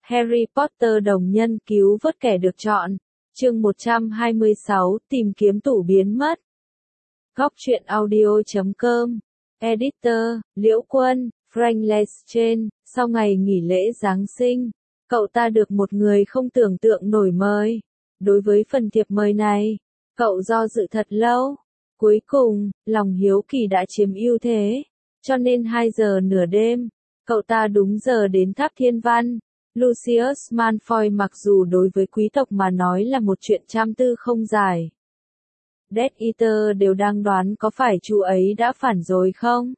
Harry Potter đồng nhân cứu vớt kẻ được chọn. Chương 126, tìm kiếm tủ biến mất. Góc truyện audio.com. Editor, Liễu Quân, Frank Lestrade. Sau ngày nghỉ lễ Giáng sinh, cậu ta được một người không tưởng tượng nổi mời. Đối với phần thiệp mời này, cậu do dự thật lâu. Cuối cùng, lòng hiếu kỳ đã chiếm ưu thế. Cho nên 2 giờ nửa đêm, cậu ta đúng giờ đến tháp Thiên Văn. Lucius Malfoy mặc dù đối với quý tộc mà nói là một chuyện trăm tư không giải. Death Eater đều đang đoán có phải chú ấy đã phản rồi không?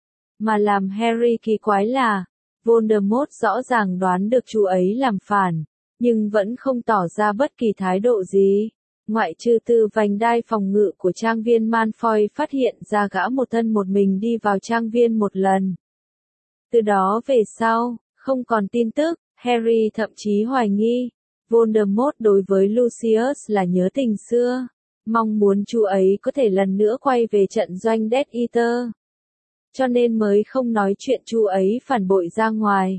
Mà làm Harry kỳ quái là, Voldemort rõ ràng đoán được chú ấy làm phản, nhưng vẫn không tỏ ra bất kỳ thái độ gì. Ngoại trừ từ vành đai phòng ngự của trang viên Malfoy phát hiện ra gã một thân một mình đi vào trang viên một lần. Từ đó về sau, không còn tin tức. Harry thậm chí hoài nghi, Voldemort đối với Lucius là nhớ tình xưa, mong muốn chú ấy có thể lần nữa quay về trận doanh Death Eater. Cho nên mới không nói chuyện chú ấy phản bội ra ngoài.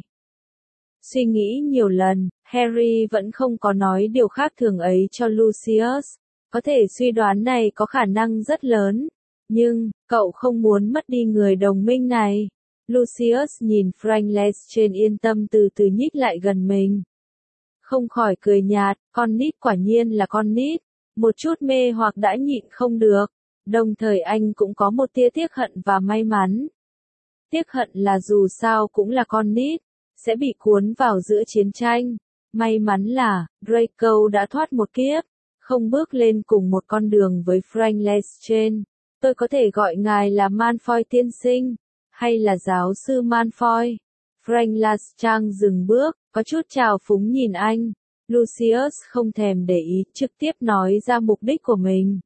Suy nghĩ nhiều lần, Harry vẫn không có nói điều khác thường ấy cho Lucius. Có thể suy đoán này có khả năng rất lớn, nhưng cậu không muốn mất đi người đồng minh này. Lucius nhìn Frank Lestrade yên tâm từ từ nhích lại gần mình. Không khỏi cười nhạt, con nít quả nhiên là con nít. Một chút mê hoặc đã nhịn không được. Đồng thời anh cũng có một tia tiếc hận và may mắn. Tiếc hận là dù sao cũng là con nít, sẽ bị cuốn vào giữa chiến tranh. May mắn là, Draco đã thoát một kiếp, không bước lên cùng một con đường với Frank Lestrade. Tôi có thể gọi ngài là Malfoy tiên sinh. Hay là giáo sư Malfoy? Frank Lestrade dừng bước, có chút trào phúng nhìn anh. Lucius không thèm để ý, trực tiếp nói ra mục đích của mình.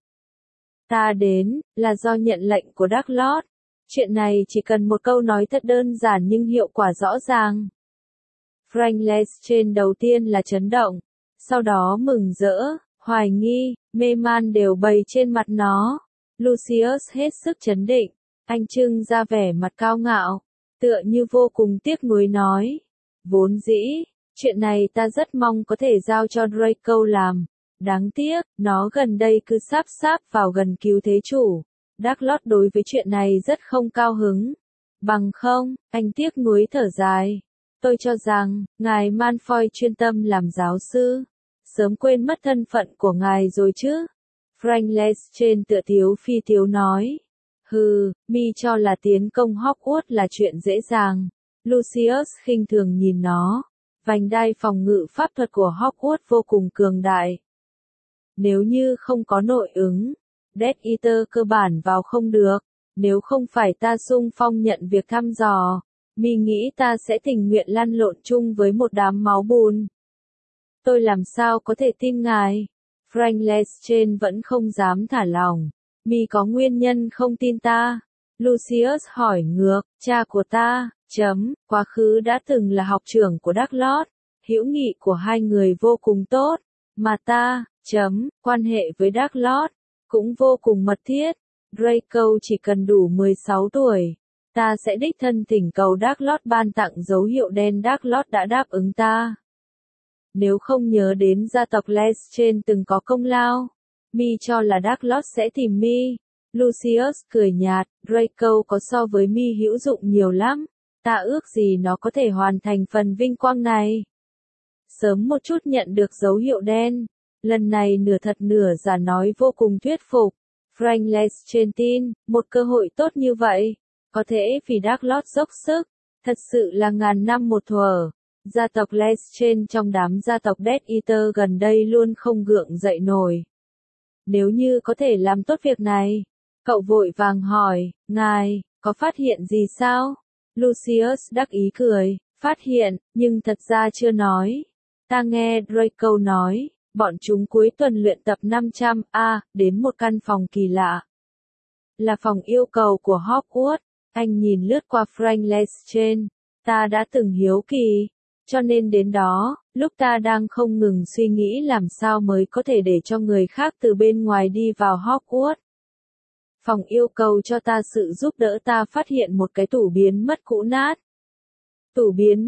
Ta đến, là do nhận lệnh của Dark Lord. Chuyện này chỉ cần một câu nói thật đơn giản nhưng hiệu quả rõ ràng. Frank Lestrade đầu tiên là chấn động, sau đó mừng rỡ, hoài nghi, mê man đều bày trên mặt nó. Lucius hết sức trấn định. Anh trưng ra vẻ mặt cao ngạo, tựa như vô cùng tiếc nuối nói. Vốn dĩ, chuyện này ta rất mong có thể giao cho Draco làm. Đáng tiếc, nó gần đây cứ sáp vào gần cứu thế chủ. Dark Lord đối với chuyện này rất không cao hứng. Bằng không, anh tiếc nuối thở dài. Tôi cho rằng, ngài Malfoy chuyên tâm làm giáo sư. Sớm quên mất thân phận của ngài rồi chứ. Frank Lestrade tựa tiếu phi tiếu nói. Hừ, mi cho là tiến công Hogwarts là chuyện dễ dàng. Lucius khinh thường nhìn nó. Vành đai phòng ngự pháp thuật của Hogwarts vô cùng cường đại. Nếu như không có nội ứng, Death Eater cơ bản vào không được. Nếu không phải ta xung phong nhận việc thăm dò, mi nghĩ ta sẽ tình nguyện lăn lộn chung với một đám máu bùn. Tôi làm sao có thể tin ngài? Frank Lestrade vẫn không dám thả lỏng. Mi có nguyên nhân không tin ta? Lucius hỏi ngược, cha của ta, quá khứ đã từng là học trưởng của Dark Lord, hữu nghị của hai người vô cùng tốt, mà ta, quan hệ với Dark Lord, cũng vô cùng mật thiết. Draco chỉ cần đủ 16 tuổi, ta sẽ đích thân thỉnh cầu Dark Lord ban tặng dấu hiệu đen. Dark Lord đã đáp ứng ta. Nếu không nhớ đến gia tộc Lestrade từng có công lao, mi cho là Dark Lord sẽ tìm mi. Lucius cười nhạt, Draco có so với mi hữu dụng nhiều lắm. Ta ước gì nó có thể hoàn thành phần vinh quang này. Sớm một chút nhận được dấu hiệu đen. Lần này nửa thật nửa giả nói vô cùng thuyết phục. Frank Lestrade tin, một cơ hội tốt như vậy, có thể vì Dark Lord dốc sức. Thật sự là ngàn năm một thuở. Gia tộc Lestrade trong đám gia tộc Death Eater gần đây luôn không gượng dậy nổi. Nếu như có thể làm tốt việc này, cậu vội vàng hỏi, ngài, có phát hiện gì sao? Lucius đắc ý cười, phát hiện, nhưng thật ra chưa nói. Ta nghe Draco nói, bọn chúng cuối tuần luyện tập 500 đến một căn phòng kỳ lạ. Là phòng yêu cầu của Hogwarts. Anh nhìn lướt qua Frank Lestrade. Ta đã từng hiếu kỳ. Cho nên đến đó, lúc ta đang không ngừng suy nghĩ làm sao mới có thể để cho người khác từ bên ngoài đi vào Hogwarts. Phòng yêu cầu cho ta sự giúp đỡ, ta phát hiện một cái tủ biến mất cũ nát. Tủ biến mất,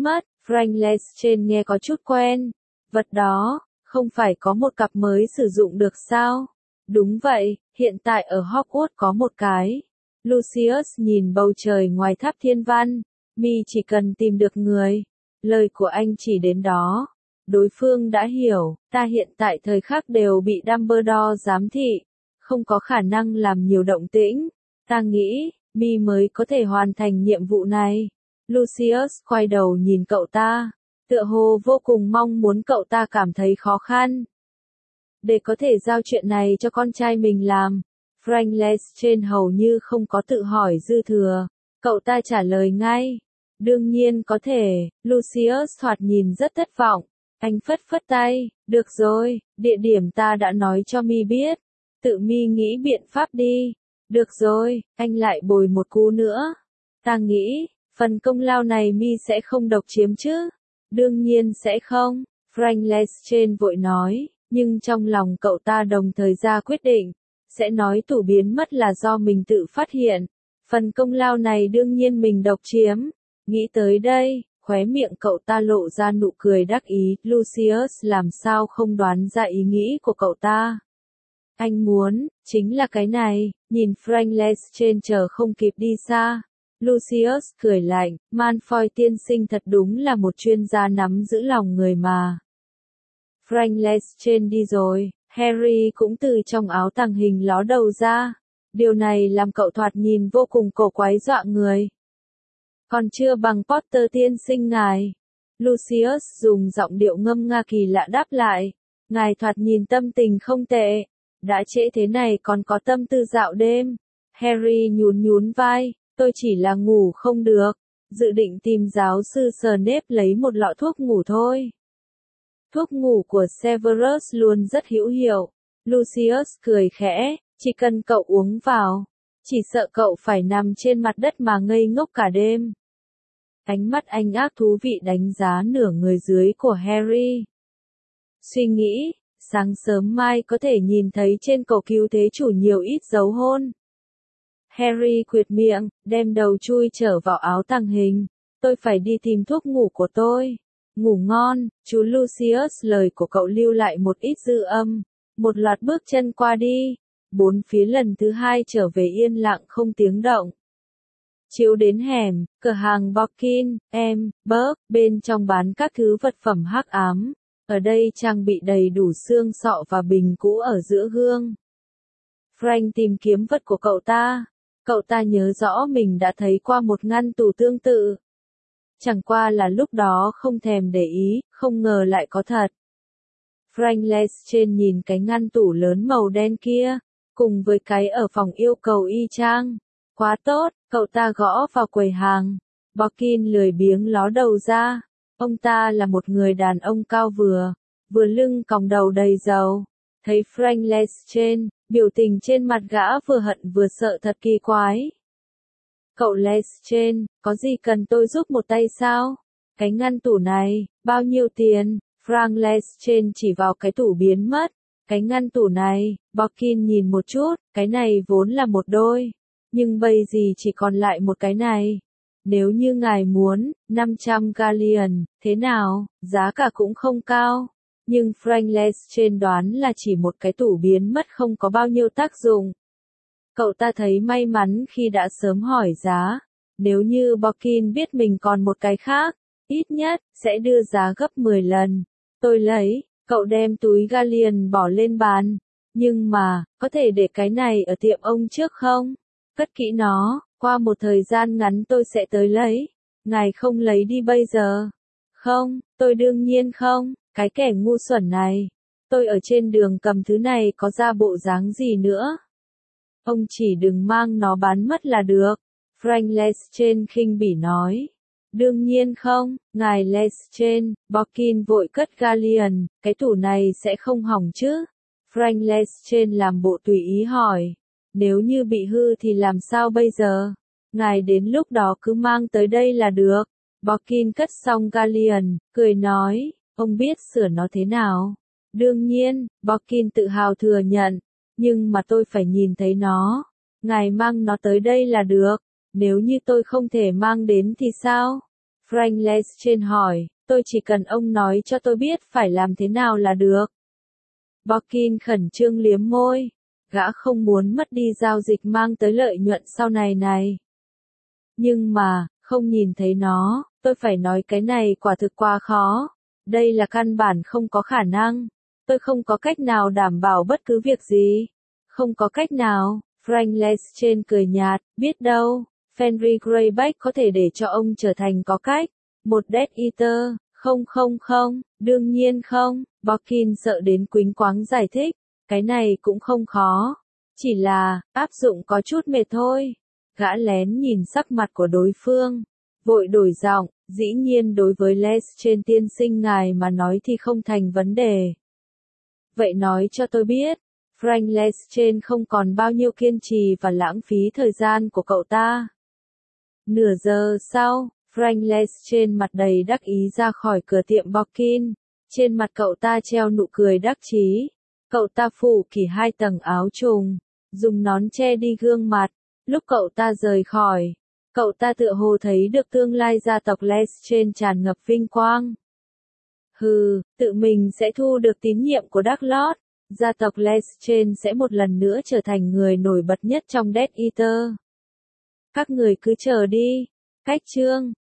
Frank Leschain nghe có chút quen. Vật đó, không phải có một cặp mới sử dụng được sao? Đúng vậy, hiện tại ở Hogwarts có một cái. Lucius nhìn bầu trời ngoài tháp thiên văn. Mi chỉ cần tìm được người. Lời của anh chỉ đến đó. Đối phương đã hiểu, ta hiện tại thời khắc đều bị Dumbledore giám thị. Không có khả năng làm nhiều động tĩnh. Ta nghĩ, Mi mới có thể hoàn thành nhiệm vụ này. Lucius quay đầu nhìn cậu ta. Tựa hồ vô cùng mong muốn cậu ta cảm thấy khó khăn. Để có thể giao chuyện này cho con trai mình làm. Frank Leschain hầu như không có tự hỏi dư thừa. Cậu ta trả lời ngay. Đương nhiên có thể, Lucius thoạt nhìn rất thất vọng. Anh phất phất tay, được rồi, địa điểm ta đã nói cho Mi biết. Tự Mi nghĩ biện pháp đi. Được rồi, anh lại bồi một cú nữa. Ta nghĩ, phần công lao này Mi sẽ không độc chiếm chứ? Đương nhiên sẽ không, Frank Leschain vội nói, nhưng trong lòng cậu ta đồng thời ra quyết định, sẽ nói tủ biến mất là do mình tự phát hiện. Phần công lao này đương nhiên mình độc chiếm. Nghĩ tới đây, khóe miệng cậu ta lộ ra nụ cười đắc ý, Lucius làm sao không đoán ra ý nghĩ của cậu ta. Anh muốn, chính là cái này, nhìn Frank Leschain chờ không kịp đi xa. Lucius cười lạnh, Malfoy tiên sinh thật đúng là một chuyên gia nắm giữ lòng người mà. Frank Leschain đi rồi, Harry cũng từ trong áo tàng hình ló đầu ra. Điều này làm cậu thoạt nhìn vô cùng cổ quái dọa người. Còn chưa bằng Potter tiên sinh ngài. Lucius dùng giọng điệu ngâm nga kỳ lạ đáp lại. Ngài thoạt nhìn tâm tình không tệ. Đã trễ thế này còn có tâm tư dạo đêm. Harry nhún nhún vai. Tôi chỉ là ngủ không được. Dự định tìm giáo sư Snape lấy một lọ thuốc ngủ thôi. Thuốc ngủ của Severus luôn rất hữu hiệu. Lucius cười khẽ. Chỉ cần cậu uống vào. Chỉ sợ cậu phải nằm trên mặt đất mà ngây ngốc cả đêm. Ánh mắt anh ác thú vị đánh giá nửa người dưới của Harry. Suy nghĩ, sáng sớm mai có thể nhìn thấy trên cầu cứu thế chủ nhiều ít dấu hôn. Harry quệt miệng, đem đầu chui trở vào áo tàng hình. Tôi phải đi tìm thuốc ngủ của tôi. Ngủ ngon, chú Lucius, lời của cậu lưu lại một ít dư âm. Một loạt bước chân qua đi. Bốn phía lần thứ hai trở về yên lặng không tiếng động. Chiếu đến hẻm, cửa hàng Borkin, bên trong bán các thứ vật phẩm hắc ám. Ở đây trang bị đầy đủ xương sọ và bình cũ ở giữa gương. Frank tìm kiếm vật của cậu ta. Cậu ta nhớ rõ mình đã thấy qua một ngăn tủ tương tự. Chẳng qua là lúc đó không thèm để ý, không ngờ lại có thật. Frank Leschain nhìn cái ngăn tủ lớn màu đen kia, cùng với cái ở phòng yêu cầu y chang. Quá tốt, cậu ta gõ vào quầy hàng. Borkin lười biếng ló đầu ra. Ông ta là một người đàn ông cao vừa lưng còng đầu đầy râu. Thấy Frank Leschain, biểu tình trên mặt gã vừa hận vừa sợ thật kỳ quái. Cậu Leschain, có gì cần tôi giúp một tay sao? Cái ngăn tủ này, bao nhiêu tiền? Frank Leschain chỉ vào cái tủ biến mất. Cái ngăn tủ này, Borkin nhìn một chút, cái này vốn là một đôi. Nhưng bây giờ chỉ còn lại một cái này. Nếu như ngài muốn, 500 galleon, thế nào, giá cả cũng không cao. Nhưng Frank Leschain đoán là chỉ một cái tủ biến mất không có bao nhiêu tác dụng. Cậu ta thấy may mắn khi đã sớm hỏi giá. Nếu như Borkin biết mình còn một cái khác, ít nhất, sẽ đưa giá gấp 10 lần. Tôi lấy, cậu đem túi galleon bỏ lên bàn. Nhưng mà, có thể để cái này ở tiệm ông trước không? Cất kỹ nó, qua một thời gian ngắn tôi sẽ tới lấy. Ngài không lấy đi bây giờ. Không, tôi đương nhiên không, cái kẻ ngu xuẩn này. Tôi ở trên đường cầm thứ này có ra bộ dáng gì nữa. Ông chỉ đừng mang nó bán mất là được. Frank Leschain khinh bỉ nói. Đương nhiên không, ngài Leschain, Borkin vội cất galleon, cái tủ này sẽ không hỏng chứ. Frank Leschain làm bộ tùy ý hỏi. Nếu như bị hư thì làm sao bây giờ? Ngài đến lúc đó cứ mang tới đây là được. Borkin cất xong galleon, cười nói, ông biết sửa nó thế nào? Đương nhiên, Borkin tự hào thừa nhận, nhưng mà tôi phải nhìn thấy nó. Ngài mang nó tới đây là được, nếu như tôi không thể mang đến thì sao? Frank Leschen hỏi, tôi chỉ cần ông nói cho tôi biết phải làm thế nào là được. Borkin khẩn trương liếm môi. Gã không muốn mất đi giao dịch mang tới lợi nhuận sau này này. Nhưng mà, không nhìn thấy nó, tôi phải nói cái này quả thực quá khó. Đây là căn bản không có khả năng. Tôi không có cách nào đảm bảo bất cứ việc gì. Không có cách nào, Frank Leschen cười nhạt, biết đâu, Henry Greyback có thể để cho ông trở thành có cách. Một Death Eater, không, đương nhiên không, Borkin sợ đến quýnh quáng giải thích, cái này cũng không khó. Chỉ là, áp dụng có chút mệt thôi. Gã lén nhìn sắc mặt của đối phương, vội đổi giọng, dĩ nhiên đối với Leschen tiên sinh ngài mà nói thì không thành vấn đề. Vậy nói cho tôi biết, Frank Leschen không còn bao nhiêu kiên trì và lãng phí thời gian của cậu ta. Nửa giờ sau, Frank Leschen mặt đầy đắc ý ra khỏi cửa tiệm Borkin, trên mặt cậu ta treo nụ cười đắc chí. Cậu ta phủ kỹ 2 tầng áo trùng, dùng nón che đi gương mặt. Lúc cậu ta rời khỏi, cậu ta tựa hồ thấy được tương lai gia tộc Leschen tràn ngập vinh quang. Hừ, tự mình sẽ thu được tín nhiệm của Darklord, gia tộc Leschen sẽ một lần nữa trở thành người nổi bật nhất trong Death Eater. Các người cứ chờ đi. Cách chương